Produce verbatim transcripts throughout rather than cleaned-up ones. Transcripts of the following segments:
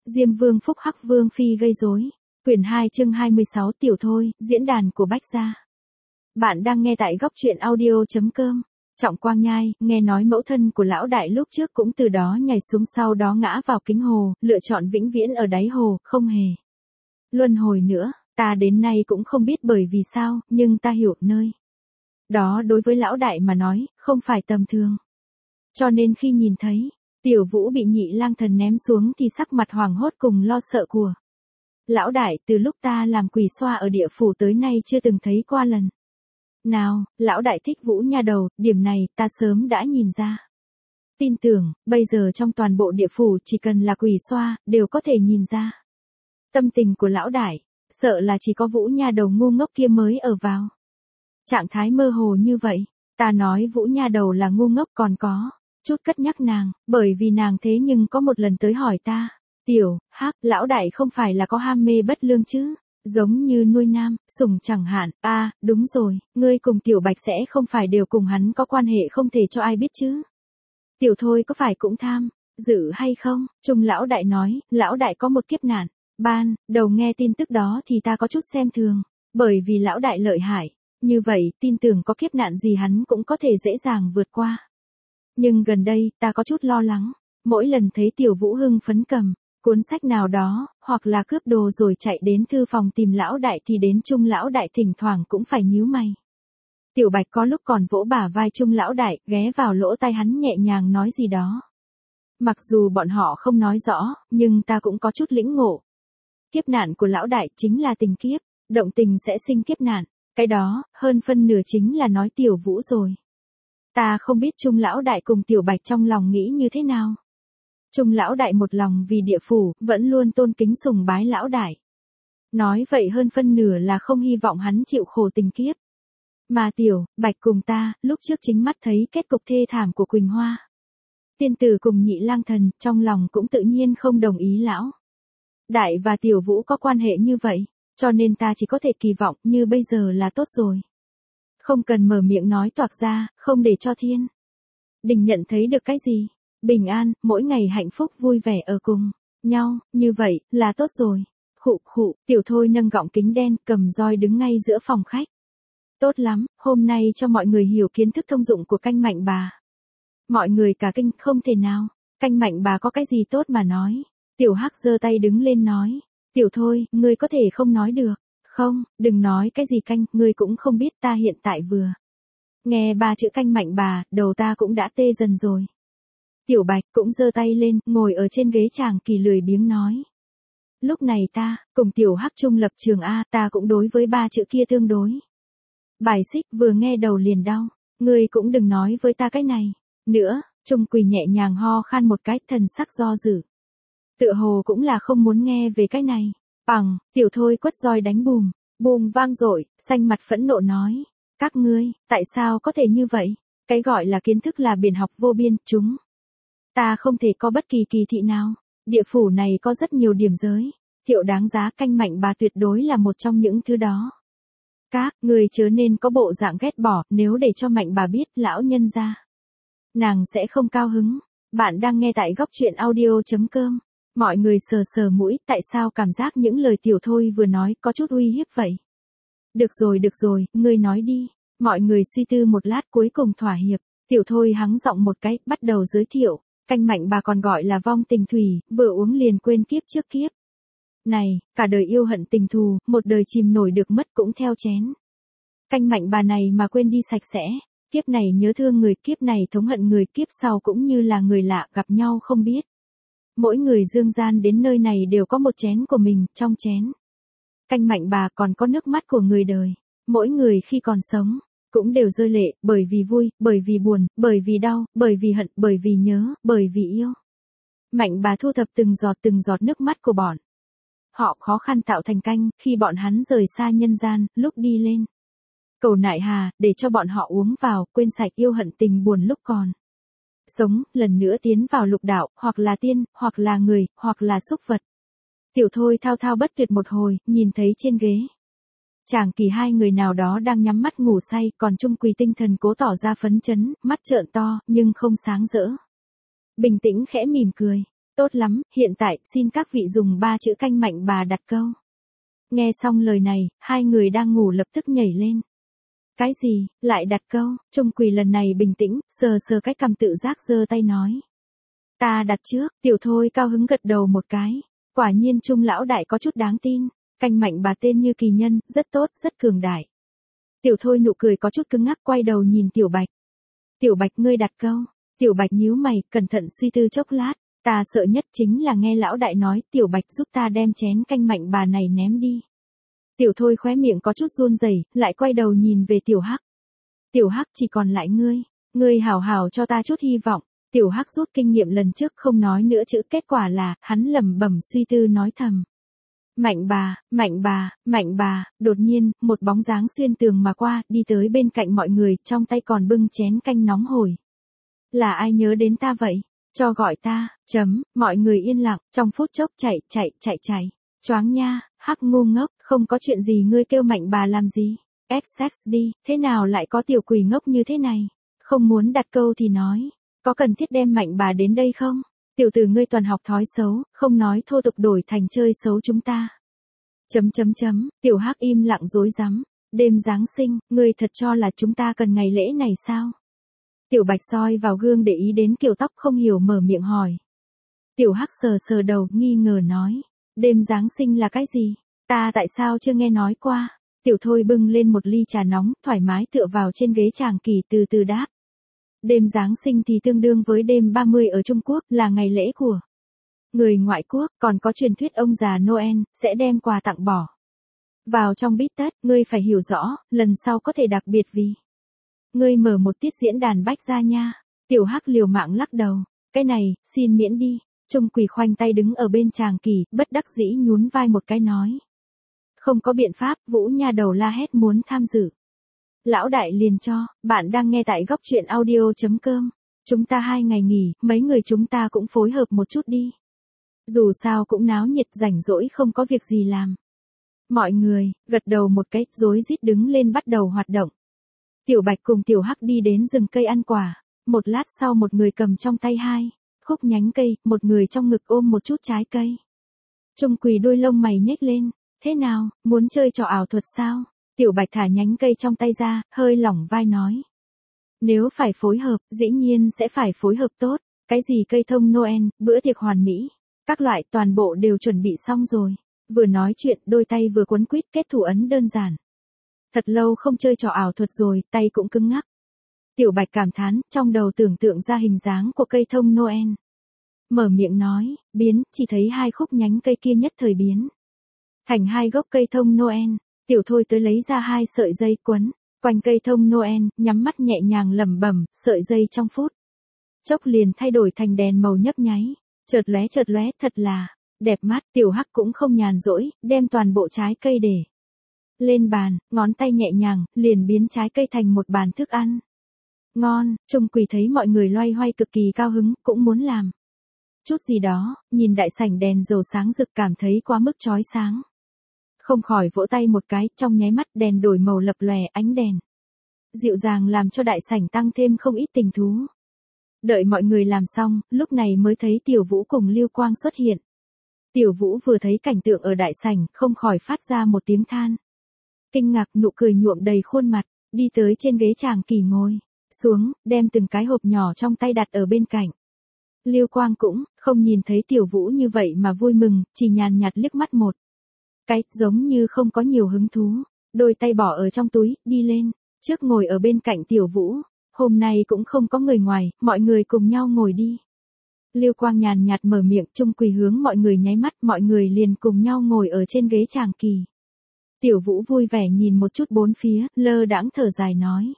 Diêm Vương phúc hắc Vương phi gây rối. Quyển hai chương hai mươi sáu Tiểu Thôi, diễn đàn của Bách Gia. Bạn đang nghe tại góc truyện audio.com. Trọng Quang Nhai, nghe nói mẫu thân của lão đại lúc trước cũng từ đó nhảy xuống sau đó ngã vào kính hồ, lựa chọn vĩnh viễn ở đáy hồ, không hề luân hồi nữa. Ta đến nay cũng không biết bởi vì sao, nhưng ta hiểu nơi đó đối với lão đại mà nói, không phải tầm thường. Cho nên khi nhìn thấy Tiểu Vũ bị Nhị Lang Thần ném xuống thì sắc mặt hoảng hốt cùng lo sợ của lão đại, từ lúc ta làm quỷ xoa ở địa phủ tới nay chưa từng thấy qua lần nào. Lão đại thích Vũ nha đầu, điểm này ta sớm đã nhìn ra. Tin tưởng, bây giờ trong toàn bộ địa phủ chỉ cần là quỷ xoa, đều có thể nhìn ra tâm tình của lão đại, sợ là chỉ có Vũ nha đầu ngu ngốc kia mới ở vào trạng thái mơ hồ như vậy. Ta nói Vũ nha đầu là ngu ngốc còn có chút cất nhắc nàng, bởi vì nàng thế nhưng có một lần tới hỏi ta, Tiểu Hắc, lão đại không phải là có ham mê bất lương chứ, giống như nuôi nam, sủng chẳng hạn. A, à, đúng rồi, ngươi cùng Tiểu Bạch sẽ không phải đều cùng hắn có quan hệ không thể cho ai biết chứ. Tiểu Thôi có phải cũng tham dự hay không? Trung lão đại nói, lão đại có một kiếp nạn. Ban đầu nghe tin tức đó thì ta có chút xem thường, bởi vì lão đại lợi hại, như vậy tin tưởng có kiếp nạn gì hắn cũng có thể dễ dàng vượt qua. Nhưng gần đây, ta có chút lo lắng, mỗi lần thấy Tiểu Vũ hưng phấn cầm cuốn sách nào đó, hoặc là cướp đồ rồi chạy đến thư phòng tìm lão đại thì đến Trung lão đại thỉnh thoảng cũng phải nhíu mày. Tiểu Bạch có lúc còn vỗ bả vai Trung lão đại, ghé vào lỗ tai hắn nhẹ nhàng nói gì đó. Mặc dù bọn họ không nói rõ, nhưng ta cũng có chút lĩnh ngộ. Kiếp nạn của lão đại chính là tình kiếp, động tình sẽ sinh kiếp nạn, cái đó, hơn phân nửa chính là nói Tiểu Vũ rồi. Ta không biết Trung lão đại cùng Tiểu Bạch trong lòng nghĩ như thế nào. Trung lão đại một lòng vì địa phủ, vẫn luôn tôn kính sùng bái lão đại. Nói vậy hơn phân nửa là không hy vọng hắn chịu khổ tình kiếp. Mà Tiểu Bạch cùng ta, lúc trước chính mắt thấy kết cục thê thảm của Quỳnh Hoa tiên tử cùng Nhị Lang Thần, trong lòng cũng tự nhiên không đồng ý lão đại và Tiểu Vũ có quan hệ như vậy, cho nên ta chỉ có thể kỳ vọng như bây giờ là tốt rồi. Không cần mở miệng nói toạc ra, không để cho thiên đình nhận thấy được cái gì. Bình an, mỗi ngày hạnh phúc vui vẻ ở cùng nhau, như vậy, là tốt rồi. Khụ khụ, Tiểu Thôi nâng gọng kính đen, cầm roi đứng ngay giữa phòng khách. Tốt lắm, hôm nay cho mọi người hiểu kiến thức thông dụng của canh mạnh bà. Mọi người cả kinh, không thể nào, canh mạnh bà có cái gì tốt mà nói. Tiểu Hắc giơ tay đứng lên nói, Tiểu Thôi, ngươi có thể không nói được. Không, đừng nói cái gì canh, ngươi cũng không biết ta hiện tại vừa nghe ba chữ canh mạnh bà, đầu ta cũng đã tê dần rồi. Tiểu Bạch cũng giơ tay lên, ngồi ở trên ghế chàng kỳ lười biếng nói. Lúc này ta, cùng Tiểu Hắc chung lập trường A, ta cũng đối với ba chữ kia tương đối bài xích, vừa nghe đầu liền đau. Ngươi cũng đừng nói với ta cái này nữa. Trung Quỳ nhẹ nhàng ho khan một cái, thần sắc do dự. Tựa hồ cũng là không muốn nghe về cái này. Bằng, Tiểu Thôi quất roi đánh bùm, bùm vang dội, xanh mặt phẫn nộ nói. Các ngươi, tại sao có thể như vậy? Cái gọi là kiến thức là biển học vô biên, chúng ta không thể có bất kỳ kỳ thị nào. Địa phủ này có rất nhiều điểm giới thiệu đáng giá, canh mạnh bà tuyệt đối là một trong những thứ đó. Các người chớ nên có bộ dạng ghét bỏ, nếu để cho mạnh bà biết lão nhân ra, nàng sẽ không cao hứng. Bạn đang nghe tại góc truyện audio.com. Mọi người sờ sờ mũi, tại sao cảm giác những lời Tiểu Thôi vừa nói có chút uy hiếp vậy? Được rồi được rồi, ngươi nói đi. Mọi người suy tư một lát cuối cùng thỏa hiệp. Tiểu Thôi hắng giọng một cái, bắt đầu giới thiệu. Canh mạnh bà còn gọi là vong tình thủy, vừa uống liền quên kiếp trước kiếp này, cả đời yêu hận tình thù, một đời chìm nổi được mất cũng theo chén canh mạnh bà này mà quên đi sạch sẽ. Kiếp này nhớ thương người, kiếp này thống hận người, kiếp sau cũng như là người lạ gặp nhau không biết. Mỗi người dương gian đến nơi này đều có một chén của mình, trong chén canh mạnh bà còn có nước mắt của người đời. Mỗi người khi còn sống cũng đều rơi lệ, bởi vì vui, bởi vì buồn, bởi vì đau, bởi vì hận, bởi vì nhớ, bởi vì yêu. Mạnh bà thu thập từng giọt từng giọt nước mắt của bọn họ khó khăn tạo thành canh, khi bọn hắn rời xa nhân gian, lúc đi lên cầu nại hà, để cho bọn họ uống vào, quên sạch yêu hận tình buồn lúc còn sống, lần nữa tiến vào lục đạo, hoặc là tiên, hoặc là người, hoặc là súc vật. Tiểu Thôi thao thao bất tuyệt một hồi, nhìn thấy trên ghế chàng kỳ hai người nào đó đang nhắm mắt ngủ say, còn Trung Quỳ tinh thần cố tỏ ra phấn chấn, mắt trợn to, nhưng không sáng rỡ. Bình tĩnh khẽ mỉm cười. Tốt lắm, hiện tại, xin các vị dùng ba chữ canh mạnh bà đặt câu. Nghe xong lời này, hai người đang ngủ lập tức nhảy lên. Cái gì, lại đặt câu? Trung Quỳ lần này bình tĩnh, sờ sờ cái cằm tự giác giơ tay nói. Ta đặt trước, Tiểu Thôi cao hứng gật đầu một cái. Quả nhiên Trung lão đại có chút đáng tin. Canh mạnh bà tên như kỳ nhân, rất tốt, rất cường đại. Tiểu Thôi nụ cười có chút cứng ngắc quay đầu nhìn Tiểu Bạch. Tiểu Bạch ngươi đặt câu. Tiểu Bạch nhíu mày, cẩn thận suy tư chốc lát. Ta sợ nhất chính là nghe lão đại nói, Tiểu Bạch giúp ta đem chén canh mạnh bà này ném đi. Tiểu Thôi khóe miệng có chút run rẩy, lại quay đầu nhìn về Tiểu Hắc. Tiểu Hắc chỉ còn lại ngươi, ngươi hảo hảo cho ta chút hy vọng. Tiểu Hắc rút kinh nghiệm lần trước không nói nữa chữ, kết quả là, hắn lẩm bẩm suy tư nói thầm. Mạnh bà, mạnh bà, mạnh bà, đột nhiên, một bóng dáng xuyên tường mà qua, đi tới bên cạnh mọi người, trong tay còn bưng chén canh nóng hổi. Là ai nhớ đến ta vậy? Cho gọi ta, chấm, mọi người yên lặng, trong phút chốc chạy, chạy, chạy chạy. Choáng nha, Hắc ngu ngốc, không có chuyện gì ngươi kêu mạnh bà làm gì? ích ích đi, thế nào lại có tiểu quỷ ngốc như thế này? Không muốn đặt câu thì nói, có cần thiết đem mạnh bà đến đây không? Tiểu tử ngươi toàn học thói xấu, không nói thô tục đổi thành chơi xấu chúng ta. Chấm chấm chấm, Tiểu Hắc im lặng rối rắm. Đêm Giáng sinh, ngươi thật cho là chúng ta cần ngày lễ này sao? Tiểu Bạch soi vào gương để ý đến kiểu tóc không hiểu mở miệng hỏi. Tiểu Hắc sờ sờ đầu, nghi ngờ nói. Đêm Giáng sinh là cái gì? Ta tại sao chưa nghe nói qua? Tiểu Thôi bưng lên một ly trà nóng, thoải mái tựa vào trên ghế tràng kỳ từ từ đáp. Đêm Giáng sinh thì tương đương với đêm ba mươi ở Trung Quốc, là ngày lễ của người ngoại quốc, còn có truyền thuyết ông già Noel sẽ đem quà tặng bỏ vào trong bít tất, ngươi phải hiểu rõ, lần sau có thể đặc biệt vì ngươi mở một tiết diễn đàn bách gia nha. Tiểu Hắc liều mạng lắc đầu, cái này, xin miễn đi. Trung Quỳ khoanh tay đứng ở bên tràng kỳ, bất đắc dĩ nhún vai một cái nói. Không có biện pháp, Vũ nha đầu la hét muốn tham dự. Lão đại liền cho, bạn đang nghe tại góc truyện audio.com. Chúng ta hai ngày nghỉ, mấy người chúng ta cũng phối hợp một chút đi. Dù sao cũng náo nhiệt rảnh rỗi không có việc gì làm. Mọi người, gật đầu một cái, rối rít đứng lên bắt đầu hoạt động. Tiểu Bạch cùng Tiểu Hắc đi đến rừng cây ăn quả. Một lát sau một người cầm trong tay hai khúc nhánh cây, một người trong ngực ôm một chút trái cây. Trung Quỳ đôi lông mày nhếch lên. Thế nào, muốn chơi trò ảo thuật sao? Tiểu Bạch thả nhánh cây trong tay ra, hơi lỏng vai nói. Nếu phải phối hợp, dĩ nhiên sẽ phải phối hợp tốt. Cái gì cây thông Noel, bữa tiệc hoàn mỹ. Các loại toàn bộ đều chuẩn bị xong rồi. Vừa nói chuyện, đôi tay vừa quấn quýt kết thủ ấn đơn giản. Thật lâu không chơi trò ảo thuật rồi, tay cũng cứng ngắc. Tiểu Bạch cảm thán, trong đầu tưởng tượng ra hình dáng của cây thông Noel. Mở miệng nói, biến, chỉ thấy hai khúc nhánh cây kia nhất thời biến thành hai gốc cây thông Noel. Tiểu Thôi tới lấy ra hai sợi dây quấn quanh cây thông Noel, nhắm mắt nhẹ nhàng lẩm bẩm, sợi dây trong phút chốc liền thay đổi thành đèn màu nhấp nháy, chợt lóe chợt lóe, thật là đẹp mắt. Tiểu Hắc cũng không nhàn rỗi, đem toàn bộ trái cây để lên bàn, ngón tay nhẹ nhàng, liền biến trái cây thành một bàn thức ăn. Ngon, Trung Quỳ thấy mọi người loay hoay cực kỳ cao hứng, cũng muốn làm chút gì đó, nhìn đại sảnh đèn dầu sáng rực cảm thấy quá mức chói sáng. Không khỏi vỗ tay một cái, trong nháy mắt đèn đổi màu lập lòe, ánh đèn dịu dàng làm cho đại sảnh tăng thêm không ít tình thú. Đợi mọi người làm xong, lúc này mới thấy Tiểu Vũ cùng Lưu Quang xuất hiện. Tiểu Vũ vừa thấy cảnh tượng ở đại sảnh, không khỏi phát ra một tiếng than. Kinh ngạc, nụ cười nhuộm đầy khuôn mặt, đi tới trên ghế tràng kỳ ngồi xuống, đem từng cái hộp nhỏ trong tay đặt ở bên cạnh. Lưu Quang cũng không nhìn thấy Tiểu Vũ như vậy mà vui mừng, chỉ nhàn nhạt liếc mắt một cái, giống như không có nhiều hứng thú, đôi tay bỏ ở trong túi, đi lên, trước ngồi ở bên cạnh Tiểu Vũ. Hôm nay cũng không có người ngoài, mọi người cùng nhau ngồi đi. Lưu Quang nhàn nhạt mở miệng, Trung Quỳ hướng mọi người nháy mắt, mọi người liền cùng nhau ngồi ở trên ghế tràng kỳ. Tiểu Vũ vui vẻ nhìn một chút bốn phía, lơ đãng thở dài nói.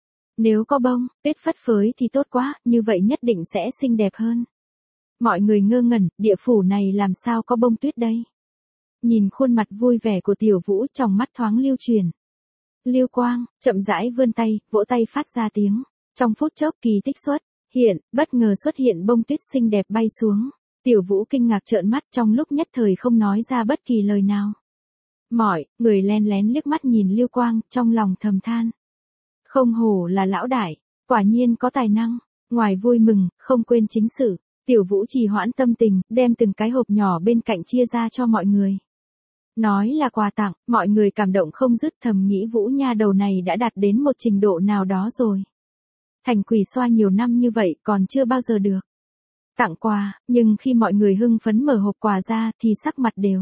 Nếu có bông, tuyết phất phới thì tốt quá, như vậy nhất định sẽ xinh đẹp hơn. Mọi người ngơ ngẩn, địa phủ này làm sao có bông tuyết đây? Nhìn khuôn mặt vui vẻ của Tiểu Vũ, trong mắt thoáng lưu truyền. Lưu Quang, chậm rãi vươn tay, vỗ tay phát ra tiếng. Trong phút chốc kỳ tích xuất hiện, bất ngờ xuất hiện bông tuyết xinh đẹp bay xuống. Tiểu Vũ kinh ngạc trợn mắt, trong lúc nhất thời không nói ra bất kỳ lời nào. Mọi người len lén liếc mắt nhìn Lưu Quang, trong lòng thầm than. Không hổ là lão đại, quả nhiên có tài năng, ngoài vui mừng, không quên chính sự. Tiểu Vũ trì hoãn tâm tình, đem từng cái hộp nhỏ bên cạnh chia ra cho mọi người. Nói là quà tặng, mọi người cảm động không dứt, thầm nghĩ Vũ nha đầu này đã đạt đến một trình độ nào đó rồi. Thành quỷ xoa nhiều năm như vậy còn chưa bao giờ được tặng quà, nhưng khi mọi người hưng phấn mở hộp quà ra thì sắc mặt đều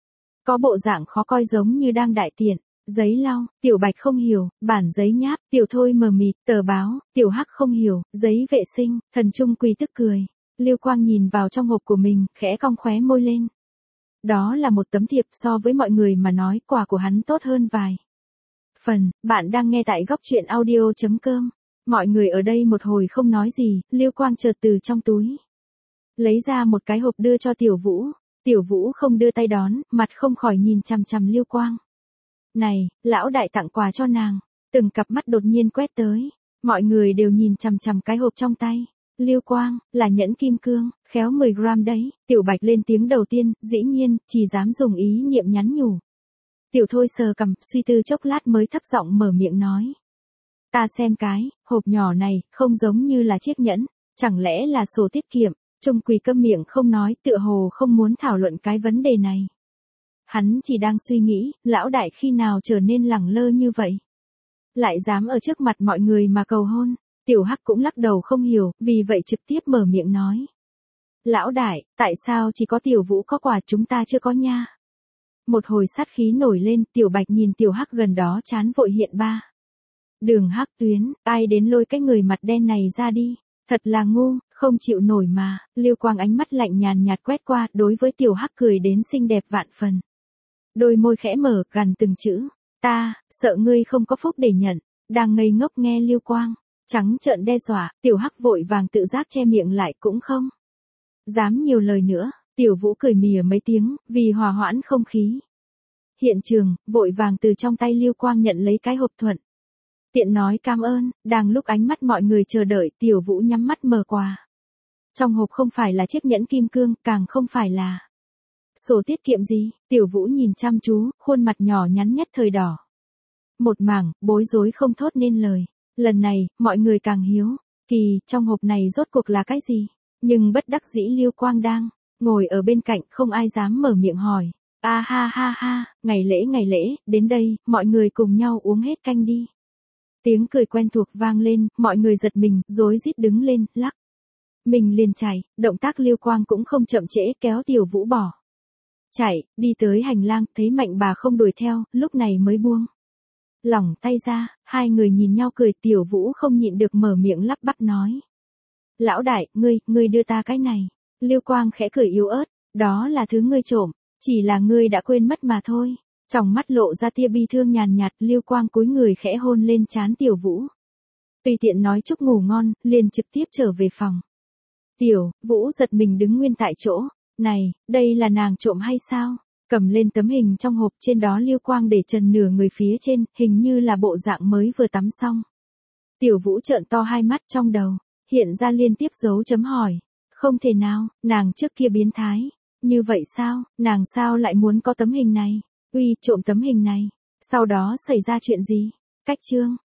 có bộ dạng khó coi giống như đang đại tiện. Giấy lau, Tiểu Bạch không hiểu, bản giấy nháp, Tiểu Thôi mờ mịt, tờ báo, Tiểu Hắc không hiểu, giấy vệ sinh, Thần Trung Quỳ tức cười. Lưu Quang nhìn vào trong hộp của mình, khẽ cong khóe môi lên. Đó là một tấm thiệp, so với mọi người mà nói quà của hắn tốt hơn vài phần. Bạn đang nghe tại góc truyện audio chấm com. Mọi người ở đây một hồi không nói gì, Lưu Quang chợt từ trong túi lấy ra một cái hộp đưa cho Tiểu Vũ. Tiểu Vũ không đưa tay đón, mặt không khỏi nhìn chằm chằm Lưu Quang. Này, lão đại tặng quà cho nàng. Từng cặp mắt đột nhiên quét tới. Mọi người đều nhìn chằm chằm cái hộp trong tay. Lưu Quang, là nhẫn kim cương, khéo mười gram đấy. Tiểu Bạch lên tiếng đầu tiên, dĩ nhiên, chỉ dám dùng ý niệm nhắn nhủ. Tiểu Thôi sờ cằm, suy tư chốc lát mới thấp giọng mở miệng nói. Ta xem cái, hộp nhỏ này, không giống như là chiếc nhẫn, chẳng lẽ là sổ tiết kiệm. Trung Quỳ câm miệng không nói, tựa hồ không muốn thảo luận cái vấn đề này. Hắn chỉ đang suy nghĩ, lão đại khi nào trở nên lẳng lơ như vậy. Lại dám ở trước mặt mọi người mà cầu hôn. Tiểu Hắc cũng lắc đầu không hiểu, vì vậy trực tiếp mở miệng nói. Lão đại, tại sao chỉ có Tiểu Vũ có quà chúng ta chưa có nha? Một hồi sát khí nổi lên, Tiểu Bạch nhìn Tiểu Hắc gần đó chán vội hiện ba. Đường Hắc Tuyến, ai đến lôi cái người mặt đen này ra đi. Thật là ngu, không chịu nổi mà. Lưu Quang ánh mắt lạnh nhàn nhạt quét qua, đối với Tiểu Hắc cười đến xinh đẹp vạn phần. Đôi môi khẽ mở, gằn từng chữ. Ta, sợ ngươi không có phúc để nhận. Đang ngây ngốc nghe Lưu Quang trắng trợn đe dọa, Tiểu Hắc vội vàng tự giác che miệng lại cũng không dám nhiều lời nữa. Tiểu Vũ cười mỉa mấy tiếng, vì hòa hoãn không khí hiện trường, vội vàng từ trong tay Lưu Quang nhận lấy cái hộp thuận tiện nói cảm ơn. Đang lúc ánh mắt mọi người chờ đợi, Tiểu Vũ nhắm mắt mở quà. Trong hộp không phải là chiếc nhẫn kim cương, càng không phải là sổ tiết kiệm gì. Tiểu Vũ nhìn chăm chú, khuôn mặt nhỏ nhắn nhất thời đỏ một mảng, bối rối không thốt nên lời. Lần này, mọi người càng hiếu kỳ, trong hộp này rốt cuộc là cái gì? Nhưng bất đắc dĩ Lưu Quang đang ngồi ở bên cạnh, không ai dám mở miệng hỏi. A ha ha ha, ngày lễ ngày lễ, đến đây, mọi người cùng nhau uống hết canh đi. Tiếng cười quen thuộc vang lên, mọi người giật mình, rối rít đứng lên, lắc mình liền chạy. Động tác Lưu Quang cũng không chậm trễ, kéo Tiểu Vũ bỏ chạy, đi tới hành lang, thấy Mạnh bà không đuổi theo, lúc này mới buông lỏng tay ra. Hai người nhìn nhau cười, Tiểu Vũ không nhịn được mở miệng lắp bắp nói. Lão đại, ngươi, ngươi đưa ta cái này. Lưu Quang khẽ cười yếu ớt, đó là thứ ngươi trộm, chỉ là ngươi đã quên mất mà thôi. Trong mắt lộ ra tia bi thương nhàn nhạt, Lưu Quang cúi người khẽ hôn lên trán Tiểu Vũ. Tùy tiện nói chúc ngủ ngon, liền trực tiếp trở về phòng. Tiểu Vũ giật mình đứng nguyên tại chỗ. Này, đây là nàng trộm hay sao? Cầm lên tấm hình trong hộp, trên đó Lưu Quang để trần nửa người phía trên, hình như là bộ dạng mới vừa tắm xong. Tiểu Vũ trợn to hai mắt, trong đầu hiện ra liên tiếp dấu chấm hỏi. Không thể nào, nàng trước kia biến thái như vậy sao? Nàng sao lại muốn có tấm hình này? Uy, trộm tấm hình này, sau đó xảy ra chuyện gì? Cách chương